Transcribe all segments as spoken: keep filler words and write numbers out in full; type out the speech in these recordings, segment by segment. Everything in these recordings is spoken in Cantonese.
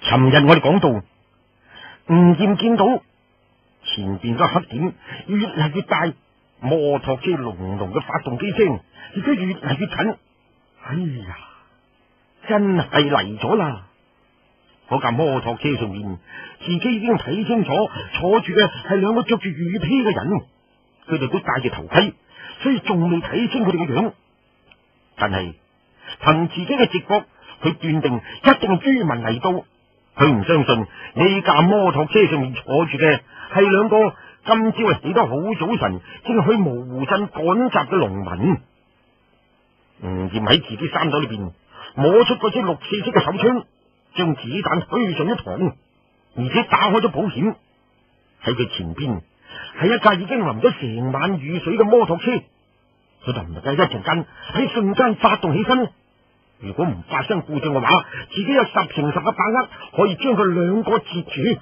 尋日我哋講到，吳艷見到前邊個黑點越嚟越大，摩托車隆隆嘅發動機聲亦都越嚟越近。哎呀，真係嚟咗啦！嗰架摩托車上面，自己已經睇清楚，坐住嘅係兩個着住雨披嘅人，佢哋都戴住頭盔，所以仲未睇清佢哋嘅樣。但係憑自己嘅直覺，佢斷定一定係于文嚟到。佢唔相信呢架摩托車上面坐住嘅係兩個今朝起得好早晨，正去蕪湖鎮趕集嘅農民。吳艷喺自己衫袋裏邊摸出嗰支六四式嘅手槍，將子彈推上一膛，而且打開咗保險。喺佢前邊係一架已經淋咗成晚雨水嘅摩托車，佢就唔能夠一陣間喺瞬間發動起身。如果唔發生故障嘅話，自己有十成十嘅把握可以將佢兩個截住。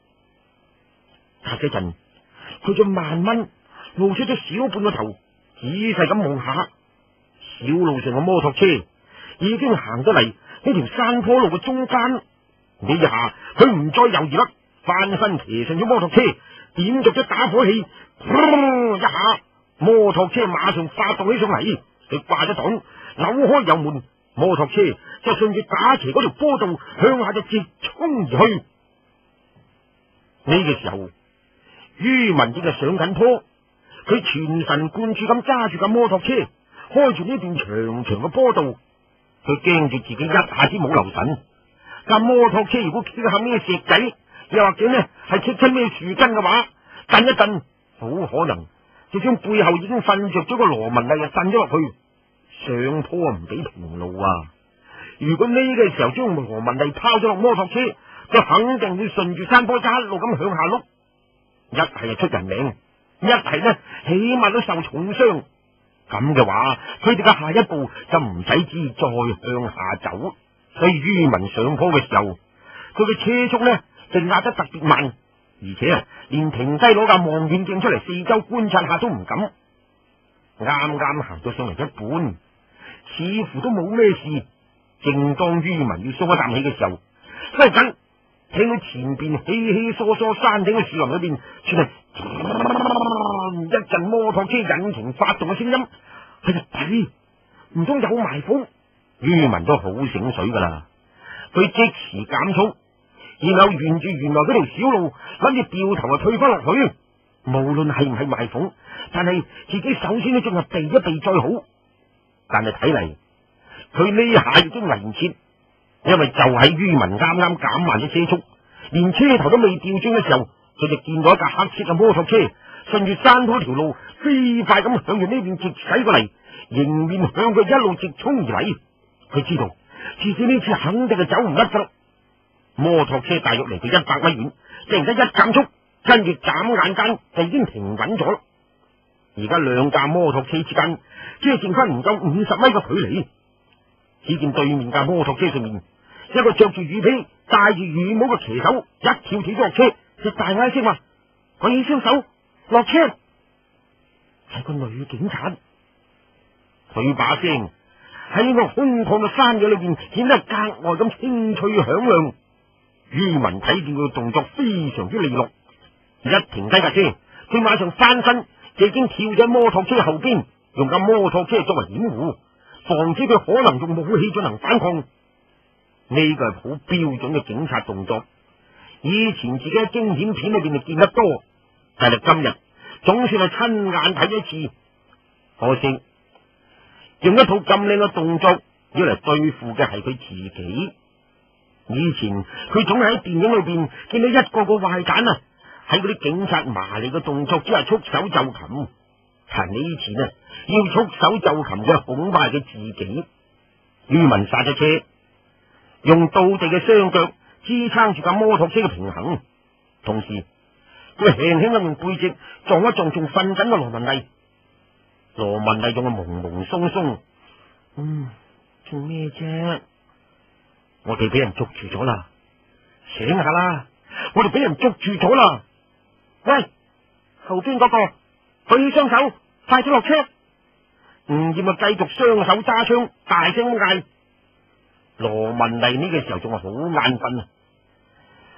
隔一陣，佢就慢慢露出咗小半個頭，仔細咁望下小路上嘅摩托車，已經行咗嚟呢條山坡路嘅中間。呢一下佢唔再猶豫啦，翻身騎上咗摩托車，點着咗打火器，砰一下，摩托車馬上發動起上嚟。佢掛咗檔，扭開油門，摩托車就順住打斜嗰條坡道向下就直衝而去。呢個時候，于文正係上緊坡，佢全神貫注咁揸住架摩托車，開住呢段長長嘅坡道。佢驚住自己一下子冇留神，架摩托車如果企喺咩石仔，又或者呢係棘親咩樹根嘅話，震一震，好可能就將背後已經瞓着咗個羅文麗啊震咗落去。上坡唔俾平路啊！如果呢個時候將羅文麗拋咗落摩托車，就肯定會順住山坡一路咁向下碌，一係就出人命，一係呢起碼都受重傷。咁嘅話，佢哋嘅下一步就唔使知再向下走。所以于文上坡嘅時候，佢嘅車速呢就壓得特別慢，而且啊連停低攞架望遠鏡出嚟四周觀察下都唔敢。啱啱行到上嚟一半，似乎都冇咩事。正當于文要鬆一啖氣嘅時候，忽然間聽到前邊稀稀疏疏山頂嘅樹林裏邊傳嚟一陣摩托車引擎發動嘅聲音。佢就睇唔通有埋伏？于文都好醒水噶啦，佢即時減速，然後沿住原來嗰條小路諗住掉頭啊退翻落去。無論係唔係埋伏，但係自己首先都仲係避一避再好。但係睇嚟，佢呢下已經嚟唔切，因為就喺于文啱啱減慢咗車速，連車頭都未調轉嘅時候，佢就見到一架黑色嘅摩托車順住山坡條路飛快咁向住呢邊直駛過嚟，迎面向佢一路直衝而嚟。佢知道自己呢次肯定係走唔甩噶啦。摩托車大約離佢一百米遠，突然間一減速，跟住眨眼間就已經停穩咗啦。而家兩架摩托車之間只係剩翻唔夠五十米嘅距離。只見對面架摩托車上面一個着住雨披、戴住雨帽嘅騎手一跳跳咗落車，就大嗌聲話：舉起雙手落車！係個女警察。佢把聲喺呢個空曠嘅山野裏邊顯得格外咁清脆響亮。于文睇見佢動作非常之利落，一停低架車，佢馬上翻身，就已經跳咗摩托車後邊，用架摩托車作為掩護，防止佢可能用武器進行反抗。呢個係好標準嘅警察動作，以前自己喺驚險片裏邊就見得多，但係今日總算係親眼睇一次。可惜用一套咁靚嘅動作要嚟對付嘅係佢自己。以前佢總係喺電影裏邊見到一個個壞蛋啊，喺嗰啲警察麻利嘅動作之下束手就擒。但呢次呢，要束手就擒嘅恐怕係佢自己。于文剎咗車，用倒地嘅雙腳支撐住架摩托車嘅平衡，同時佢輕輕咁用背脊撞一撞仲瞓緊嘅羅文麗。羅文麗仲係懵懵鬆鬆，嗯，做咩啫？我哋俾人捉住咗啦，醒下啦！我哋俾人捉住咗啦！喂，後邊嗰個舉起雙手，快啲落車！吳艷啊，繼續雙手揸槍，大聲咁嗌。羅文麗呢個時候仲係好眼瞓啊，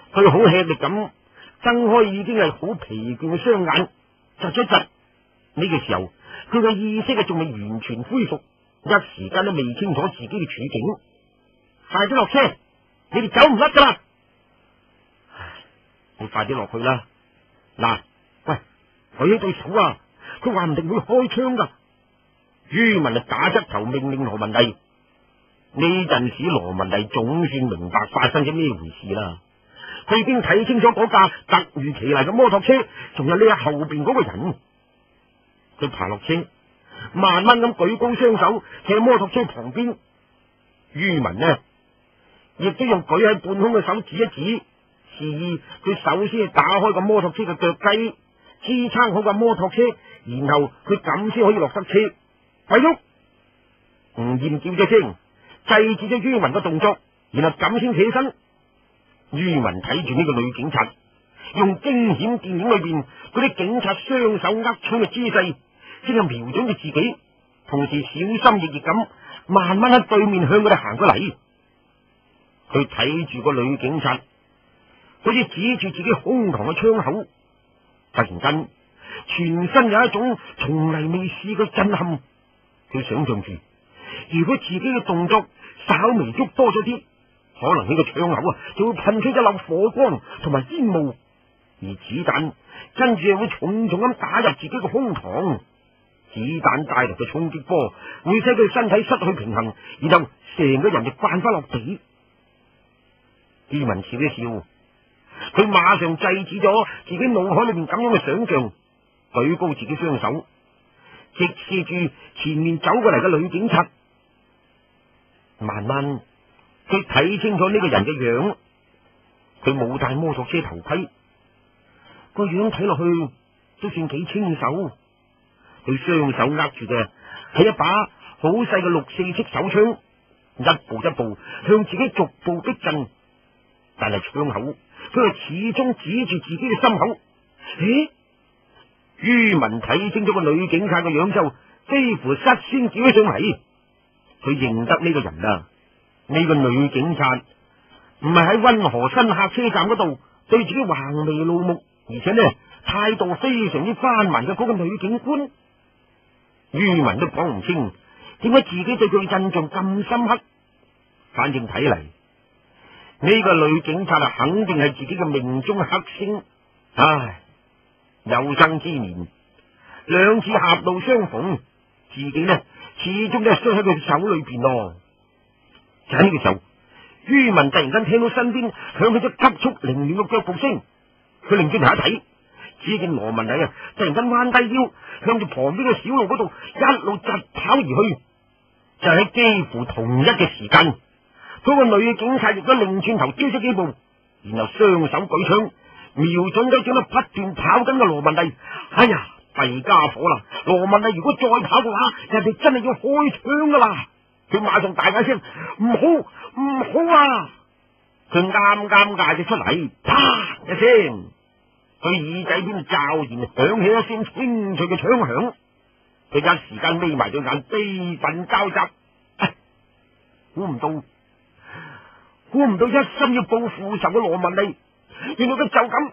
佢好吃力咁睜開已經係好疲倦嘅雙眼，窒咗窒。呢個時候，佢嘅意識啊仲未完全恢復，一時間都未清楚自己嘅處境。快啲落車，你哋走唔甩噶啦！唉，你快啲落去啦！嗱，喂，舉起對手啊！佢話唔定會開槍噶。于文啊打側頭命令羅文麗。呢陣時羅文麗總算明白發生咗咩回事啦。佢已經睇清楚嗰架突如其來嘅摩托車，仲有呢後邊嗰個人。佢爬落車，慢慢咁舉高雙手，企喺摩托車旁邊。于文呢，亦都用舉喺半空嘅手指一指，示意佢首先係打開個摩托車嘅腳雞，支撐好個摩托車，然後佢咁先可以落得車。喂喐！吳艷叫咗聲，制止咗于文嘅動作，然後咁先起身。于文睇住呢個女警察，用驚險電影裏邊嗰啲警察雙手握槍嘅姿勢，即係瞄準住自己，同時小心翼翼咁慢慢喺對面向佢哋行過嚟。佢睇住個女警察，好似指住自己胸膛嘅槍口，突然間全身有一種從嚟未試過震撼。佢想象住，如果自己嘅動作稍微喐多咗啲，可能呢個槍口啊就會噴出一縷火光同埋煙霧，而子彈跟住又會重重咁打入自己嘅胸膛。子彈帶來嘅衝擊波會使佢身體失去平衡，然後成個人就慣翻落地。于文笑一笑，佢馬上制止咗自己腦海裏面咁樣嘅想象，舉高自己雙手，直視住前面走過嚟嘅女警察。慢慢佢睇清楚呢個人嘅樣，佢冇戴摩托車頭盔，個樣睇落去都算幾清秀。佢雙手握住嘅係一把好細嘅六四式手槍，一步一步向自己逐步逼近，但係槍口佢係始終指住自己嘅心口。咦？于文睇清楚個女警察嘅樣之後，幾乎率先叫咗上嚟。佢認得呢個人啊，呢個女警察唔係喺溫河新客車站嗰度對自己橫眉怒目，而且呢態度非常之翻蠻嘅嗰個女警官。于文都講唔清點解自己對佢印象咁深刻，反正睇嚟呢個女警察啊，肯定係自己嘅命中黑星。唉，有生之年兩次狹路相逢，自己呢始終都係傷喺佢手裏邊咯。就喺呢個時候，于文突然間聽到身邊響起咗急速凌亂嘅腳步聲，佢擰轉頭一睇，只見羅文麗啊突然間彎低腰，向住旁邊嘅小路嗰度一路疾跑而去。就喺幾乎同一嘅時間，嗰個女警察亦都擰轉頭追咗幾步，然後雙手舉槍瞄準咗正喺不斷跑緊嘅羅文麗。哎呀，弊家伙啦！羅文麗如果再跑嘅話，人哋真係要開槍噶啦！佢馬上大嗌聲：唔好，唔好啊！佢啱啱嗌咗出嚟，啪一聲，佢耳仔邊驟然響起一聲清脆嘅槍響。佢一時間眯埋對眼，悲憤交集。估唔到，估唔到一心要報復仇嘅羅文麗，原來佢就咁。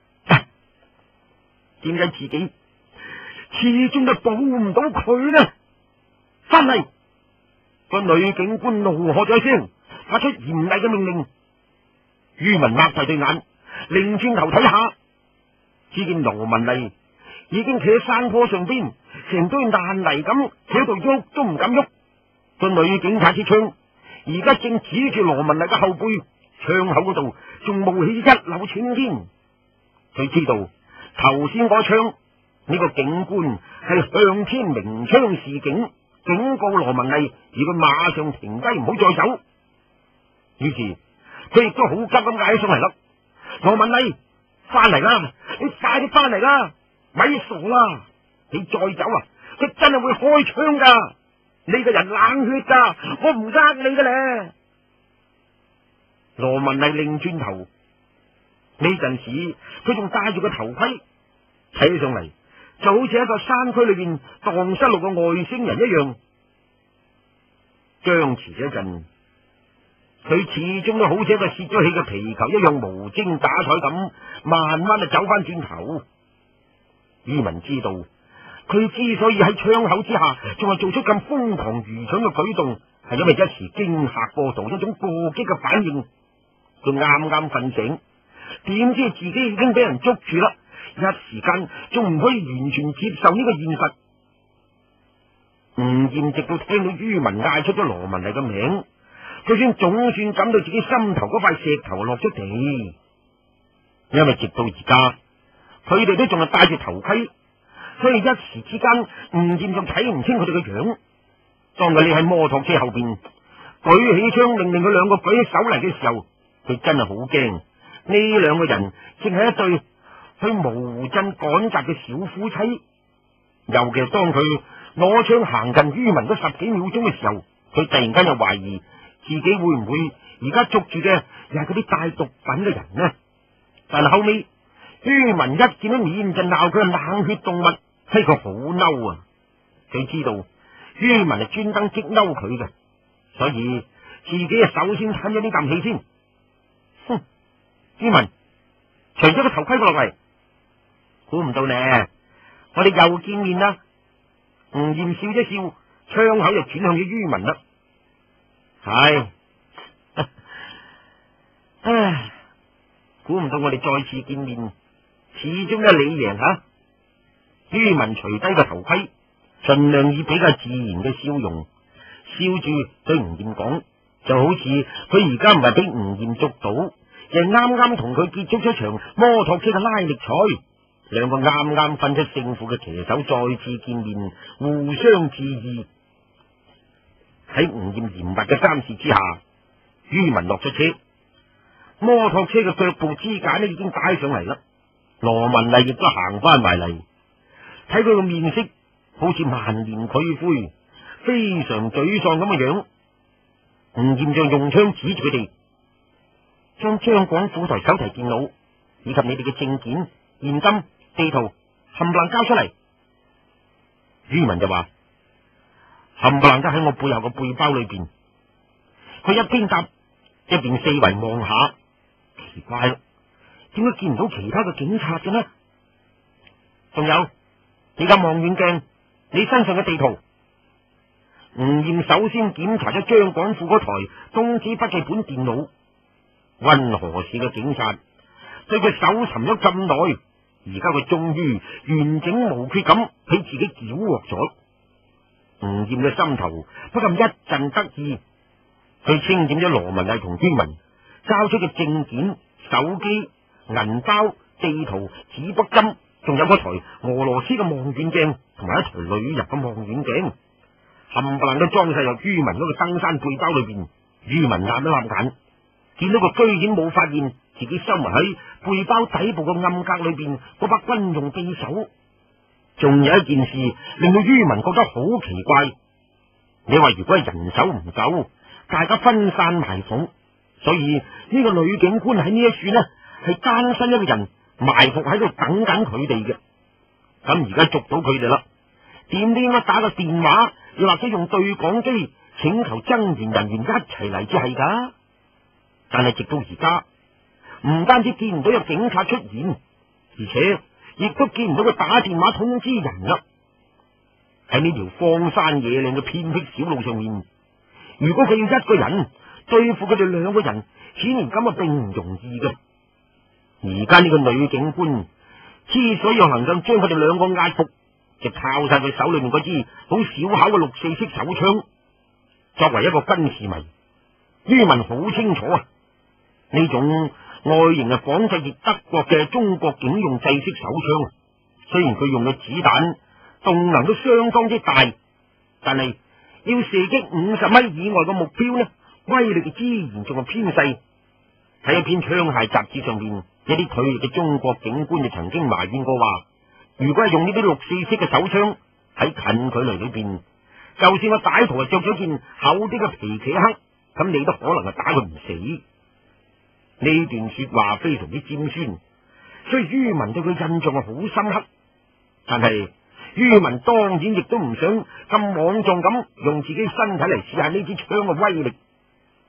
點解自己始終都保唔到佢呢？翻嚟！個女警官怒喝咗一聲，發出嚴厲嘅命令。于文擘大對眼，擰轉頭睇下，只見羅文麗已經企喺山坡上邊，成堆爛泥咁企喺度喐都唔敢喐。個女警察支槍而家正指住羅文麗嘅後背，槍口嗰度仲冒起一縷青煙。佢知道頭先嗰槍呢個警官係向天鳴槍示警，警告羅文麗，而佢馬上停低，唔好再走。於是佢亦都好急咁嗌上嚟啦：羅文麗，翻嚟啦！你快啲翻嚟啦！咪傻啦！你再走啊，佢真係會開槍噶！你個人冷血噶，我唔呃你嘅咧。羅文麗擰轉頭，呢陣時佢仲戴住個頭盔，睇起上嚟就好似喺個山區裏邊蕩失路嘅外星人一樣。僵持咗一陣， 佢始終都好似一個泄咗氣嘅皮球一樣無精打采咁，慢慢就走翻轉頭。于文知道，佢之所以喺窗口之下仲係做出咁瘋狂愚蠢嘅舉動，係因為一時驚嚇過度，一種過激嘅反應。佢啱啱瞓醒，點知自己已經俾人捉住啦，一時間仲唔可以完全接受呢個現實。吳艷直到聽到于文嗌出咗羅文麗嘅名，佢先總算感到自己心頭嗰塊石頭落咗地。因為直到而家，佢哋都仲係戴住頭盔，所以一時之間吳艷仲睇唔清佢哋嘅樣。當佢匿喺摩托車後邊，舉起槍命令佢兩個舉起手嚟嘅時候，佢真係好驚。呢兩個人正係一對去蕪湖鎮趕集嘅小夫妻。尤其係當佢攞槍行近于文嗰十幾秒鐘嘅時候，佢突然間就懷疑自己會唔會而家捉住嘅又係嗰啲帶毒品嘅人呢？但係後尾于文一見到面就鬧佢係冷血動物，嘿，佢好嬲啊！佢知道于文係專登激嬲佢嘅，所以自己啊首先吞咗呢啖氣先。哼，于文除咗個頭盔落嚟，估唔到呢，我哋又見面啦。吳艷笑一笑，窗口就轉向咗于文啦。係，唉，估唔到我哋再次見面，始終都係你贏吓。于文除低個頭盔，盡量以比較自然嘅笑容，笑住對吳艷講，就好似佢而家唔係俾吳艷捉到，而係啱啱同佢結束咗場摩托車嘅拉力賽。兩個啱啱分出勝負嘅騎手再次見面，互相致意。喺吳艷嚴密嘅監視之下，于文落咗車，摩托車嘅腳部支架呢已經擺上嚟啦。羅文麗亦都行翻埋嚟，睇佢個面色好似萬念俱灰，非常沮喪咁嘅樣。吳艷就用槍指住佢哋，將張廣府台手提電腦以及你哋嘅證件、現金、地圖冚唪唥交出嚟。于文就話冚唪唥都喺我背後個背包裏邊。佢一邊答一邊四圍望下，奇怪啦，點解見唔到其他嘅警察嘅呢？仲有你架望遠鏡，你身上嘅地圖。吳艷首先檢查咗張廣富嗰台東芝筆記本電腦。溫和市嘅警察對佢搜尋咗咁耐，而家佢終於完整無缺咁俾自己繳獲咗。吳艷嘅心頭不禁一陣得意，佢清點咗羅文麗同于文交出嘅證件、手機、銀包、地圖、紙筆針，仲有嗰台俄羅斯嘅望遠鏡同埋一台旅遊嘅望遠鏡，冚唪唥都裝晒入于文嗰個登山背包裏邊。于文眨一眨眼，見到佢居然冇發現自己收埋喺背包底部嘅暗格裏邊嗰把軍用匕首。仲有一件事令到于文覺得好奇怪，你話如果係人手唔夠，大家分散埋伏，所以呢個女警官喺呢一處呢係單身一個人埋伏喺度等緊佢哋嘅。咁而家捉到佢哋啦，點都應該打個電話，又或者用對講機請求增援人員一齊嚟至係噶。但係直到而家，唔單止見唔到有警察出現，而且亦都見唔到佢打電話通知人啦。喺呢條荒山野嶺嘅偏僻小路上面，如果佢要一個人對付佢哋兩個人，顯然咁啊並唔容易嘅。而家呢個女警官之所以能夠將佢哋兩個壓服，就靠晒佢手裏面嗰支好小巧嘅六四式手槍。作為一個軍事迷，于文好清楚啊，呢種外形係仿製自德國嘅中國警用製式手槍。雖然佢用嘅子彈動能都相當之大，但係要射擊五十米以外嘅目標呢，威力自然仲係偏細。喺一篇槍械雜誌上面，一啲退役嘅中國警官就曾經埋怨過話，如果係用呢啲六四式嘅手槍喺近距離裏邊，就算個歹徒係着咗件厚啲嘅皮奇克，咁你都可能係打佢唔死。呢段說話非常之尖酸，所以于文對佢印象係好深刻。但係于文當然亦都唔想咁莽撞咁用自己身體嚟試下呢支槍嘅威力，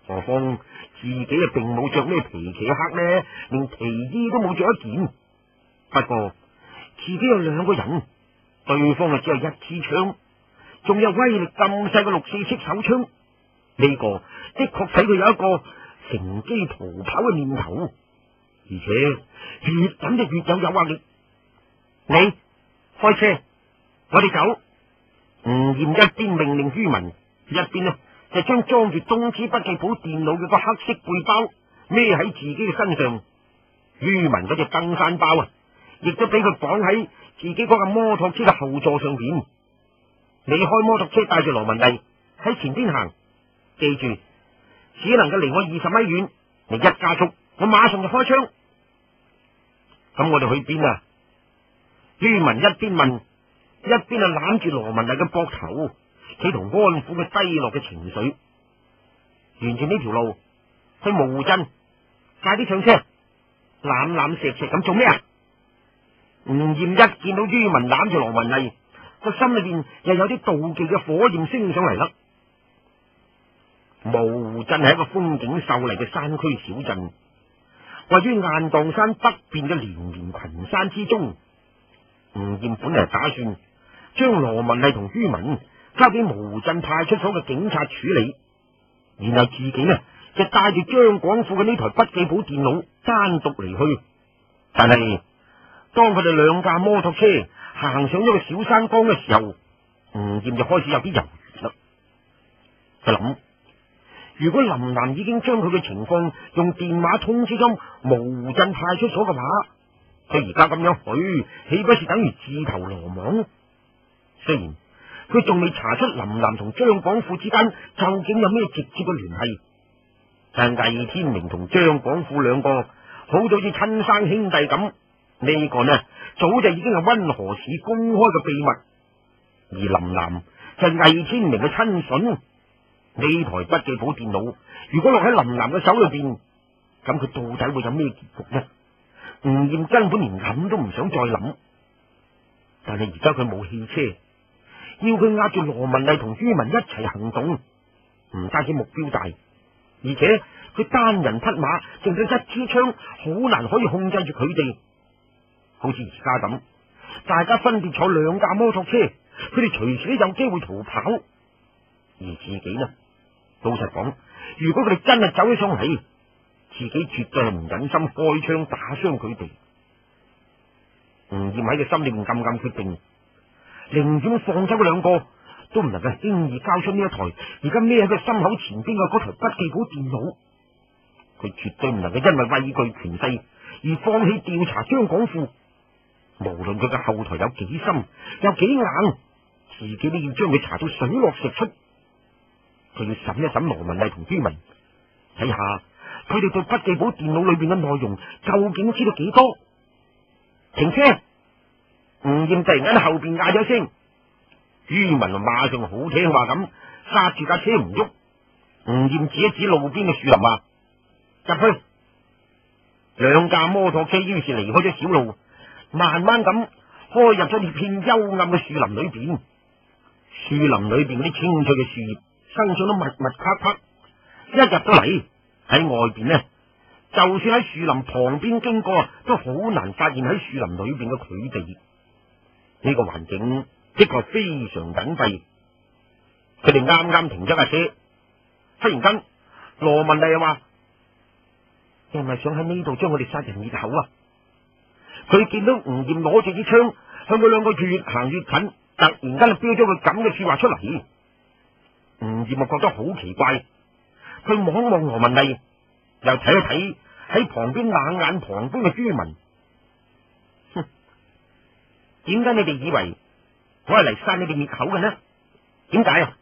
何況自己啊並冇着咩皮騎克呢，連皮衣都冇着一件。不過自己有兩個人，對方啊只有一支槍，仲有威力咁細嘅六四式手槍，呢個的確使佢有一個乘機逃跑嘅念頭，而且越等就越有誘惑力。你開車，我哋走。吳艷一邊命令于文，一邊呢就將裝住東芝筆記簿電腦嘅個黑色背包孭喺自己嘅身上。于文嗰隻登山包啊，亦都俾佢綁喺自己嗰架摩托車嘅後座上邊。你開摩托車帶住羅文麗喺前邊行，記住只能夠離我二十米遠。你一加速，我馬上就開槍。咁我哋去邊啊？于文一邊問，一邊啊攬住羅文麗嘅膊頭，企圖安撫佢低落嘅情緒。沿住呢條路去蕪湖鎮，快啲上車。攬攬錫錫咁做咩啊？吳艷一見到于文攬住羅文麗，個心裏邊又有啲妒忌嘅火焰升上嚟啦。蕪湖鎮係一個風景秀麗嘅山區小鎮，位於雁蕩山北邊嘅連綿群山之中。吳艷本嚟打算將羅文麗同于文交俾蕪湖鎮派出所嘅警察處理，然後自己呢就帶住張廣富嘅呢台筆記簿電腦單獨離去。但係當佢哋兩架摩托車行上咗個小山崗嘅時候，吳艷就開始有啲猶豫啦。佢諗，如果林南已經將佢嘅情況用電話通知咗蕪湖鎮派出所嘅話，佢而家咁樣去，豈不是等於自投羅網？雖然佢仲未查出林南同張廣富之間究竟有咩直接嘅聯繫，但魏天明同張廣富兩個好到似親生兄弟咁，呢個呢早就已經係溫河市公開嘅秘密。而林南就係魏天明嘅親信，呢台筆記簿電腦如果落喺林南嘅手裏邊，咁佢到底會有咩結局呢？吳艷根本連諗都唔想再諗。但係而家佢冇汽車，要佢押住羅文麗同于文一齊行動，唔單止目標大，而且佢單人匹馬，淨得一支槍，好難可以控制住佢哋。好似而家咁，大家分別坐兩架摩托車，佢哋隨時都有機會逃跑。而自己呢，老實講，如果佢哋真係走起上嚟，自己絕對係唔忍心開槍打傷佢哋。吳艷喺佢心裏面暗暗決定，寧願放走嗰兩個，都唔能夠輕易交出呢一台而家孭喺佢心口前邊嘅嗰台筆記簿電腦。佢絕對唔能夠因為畏懼權勢而放棄調查張廣富。無論佢嘅後台有幾深有幾硬，自己都要將佢查到水落石出。佢要審一審羅文麗同于文，睇下佢哋對筆記簿電腦裏邊嘅內容究竟知道幾多。停車！吳艷突然間喺後邊嗌咗聲，于文馬上好聽話咁剎住架車唔喐。吳艷指一指路邊嘅樹林話：入去。兩架摩托車於是離開咗小路，慢慢咁開入咗呢片幽暗嘅樹林裏邊。樹林裏邊嗰啲青翠嘅樹葉生長得密密啪啪，一入到嚟喺外邊呢，就算喺樹林旁邊經過，都好難發現喺樹林裏邊嘅佢哋。呢個環境的確非常隱蔽。佢哋啱啱停咗架車，忽然間羅文麗又話：你係咪想喺呢度將我哋殺人滅口啊？佢見到吳艷攞住支槍向佢兩個越行越近，突然間就飆咗句咁嘅說話出嚟。吳艷就覺得好奇怪，佢望望羅文麗，又睇一睇喺旁邊冷眼旁觀嘅于文。哼，點解你哋以為我係嚟殺你哋滅口嘅呢？點解啊？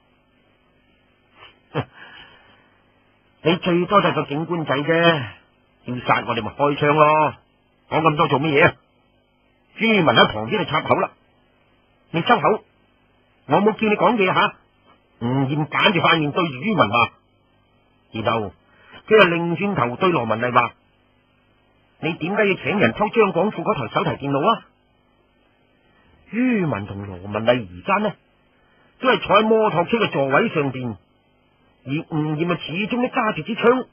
你最多就係個警官仔啫，要殺我哋咪開槍咯，講咁多做乜嘢啊？于文喺旁邊就插口啦：你收口，我冇叫你講嘢吓。吳艷板住塊面對住于文話，然後佢又擰轉頭對羅文麗話：你點解要請人偷張廣富嗰台手提電腦啊？于文同羅文麗而家呢，都係坐喺摩托車嘅座位上邊， 而吳艷啊始終都揸住支槍。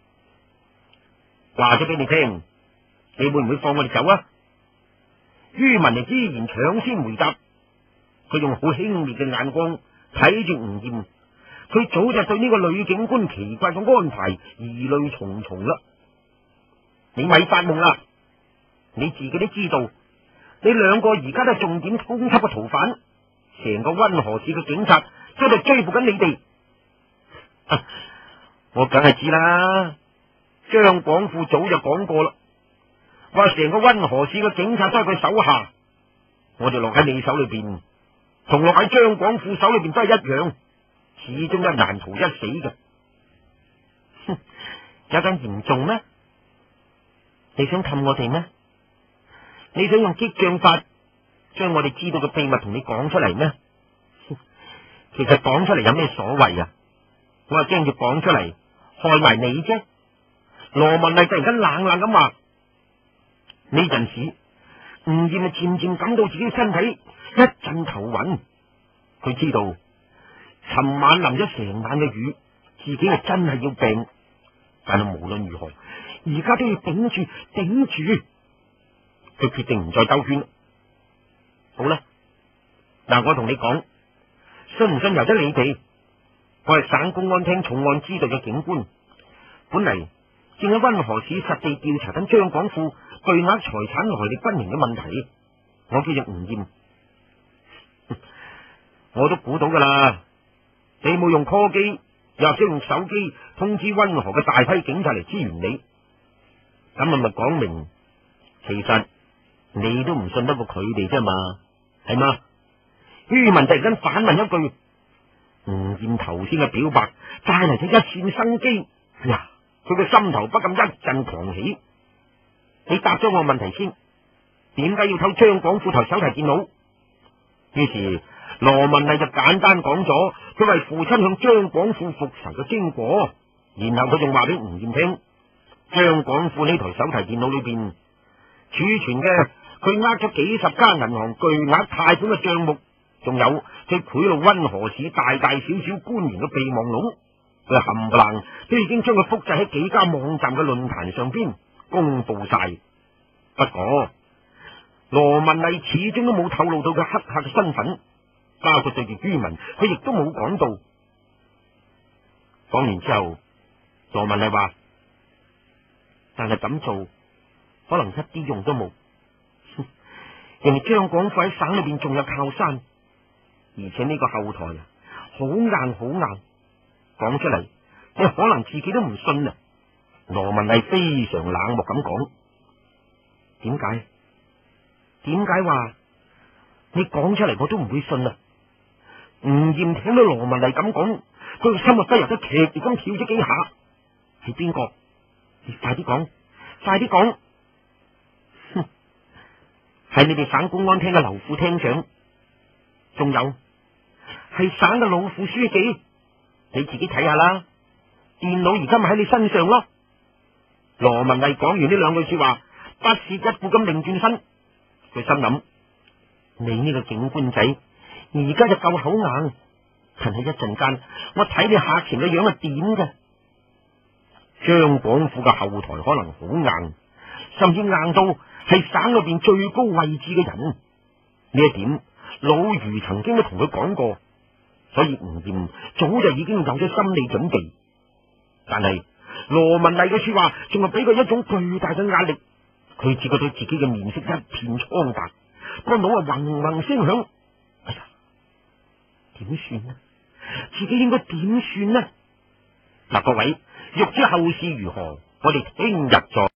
話咗俾你聽，你會唔會放我哋走啊？于文就依然搶先回答，佢用好輕蔑嘅眼光睇住吳艷，佢早就對呢個女警官奇怪嘅安排疑慮重重啦。你咪發夢啦！你自己都知道，你兩個而家都係重點通緝嘅逃犯，成個溫河市嘅警察都喺度追捕緊你哋。啊，我梗係知啦，張廣富早就講過啦，話成個溫河市嘅警察都係佢手下，我哋落喺你手裏邊，同落喺張廣富手裏邊都係一樣，始終都係難逃一死嘅。哼，有咁嚴重咩？你想氹我哋咩？你想用激將法將我哋知道嘅秘密同你講出嚟咩？其實講出嚟有咩所謂啊？我係驚住講出嚟害埋你啫。羅文麗突然間冷冷咁話：呢陣時吳艷啊漸漸感到自己嘅身體一陣頭暈，佢知道尋晚淋咗成晚嘅雨，自己係真係要病，但係無論如何而家都要頂住頂住。佢決定唔再兜圈。好啦，嗱，我同你講，信唔信由得你哋。我係省公安廳重案支隊嘅警官，本嚟正喺溫河市實地調查緊張廣富巨額財產來歷不明嘅問題。我叫做吳艷，我都估到噶啦。你冇用 call 機，又或者用手機通知溫河嘅大批警察嚟支援你，咁咪咪講明，其實你都唔信得過佢哋啫嘛，係嘛？于文突然間反問一句，吳艷頭先嘅表白帶嚟咗一線生機。哎呀，佢嘅心頭不禁一陣狂喜。你答咗我問題先，點解要偷張廣富台手提電腦？於是羅文麗就簡單講咗佢為父親向張廣富復仇嘅經過，然後佢仲話俾吳艷聽，張廣富呢台手提電腦裏邊儲存嘅佢呃咗幾十間銀行巨額貸款嘅賬目，仲有佢賄賂溫河市大大小小官員嘅備忘錄，佢冚唪唥都已經將佢複製喺幾家網站嘅論壇上邊公布晒。不過羅文麗始終都冇透露到佢黑客嘅身份，包括對住于文，佢亦都冇講到。講完之後，羅文麗話：但係咁做可能一啲用都冇。人哋張廣富喺省裏邊仲有靠山，而且呢個後台啊，好硬好硬，講出嚟你可能自己都唔信啊。羅文麗非常冷漠咁講：點解？點解話你講出嚟我都唔會信啊？吳艷聽到羅文麗咁講，佢個心啊不由得劇烈咁跳咗幾下。係邊個？你快啲講，快啲講！哼，係你哋省公安廳嘅劉副廳長，仲有係省嘅老副書記，你自己睇下啦。電腦而家咪喺你身上咯。羅文麗講完呢兩句說話，不屑一顧咁擰轉身，佢心諗：你呢個警官仔而家就夠口硬，但係一陣間我睇你下潛嘅樣係點嘅？張廣富嘅後台可能好硬，甚至硬到係省裏邊最高位置嘅人。呢一點老余曾經都同佢講過，所以吳艷早就已經有咗心理準備。但係羅文麗嘅說話仲係俾佢一種巨大嘅壓力，佢只覺得自己嘅面色一片蒼白，個腦啊嗡嗡聲響。哎呀，點算呢？自己應該點算呢？嗱，各位，欲知後事如何，我哋聽日再。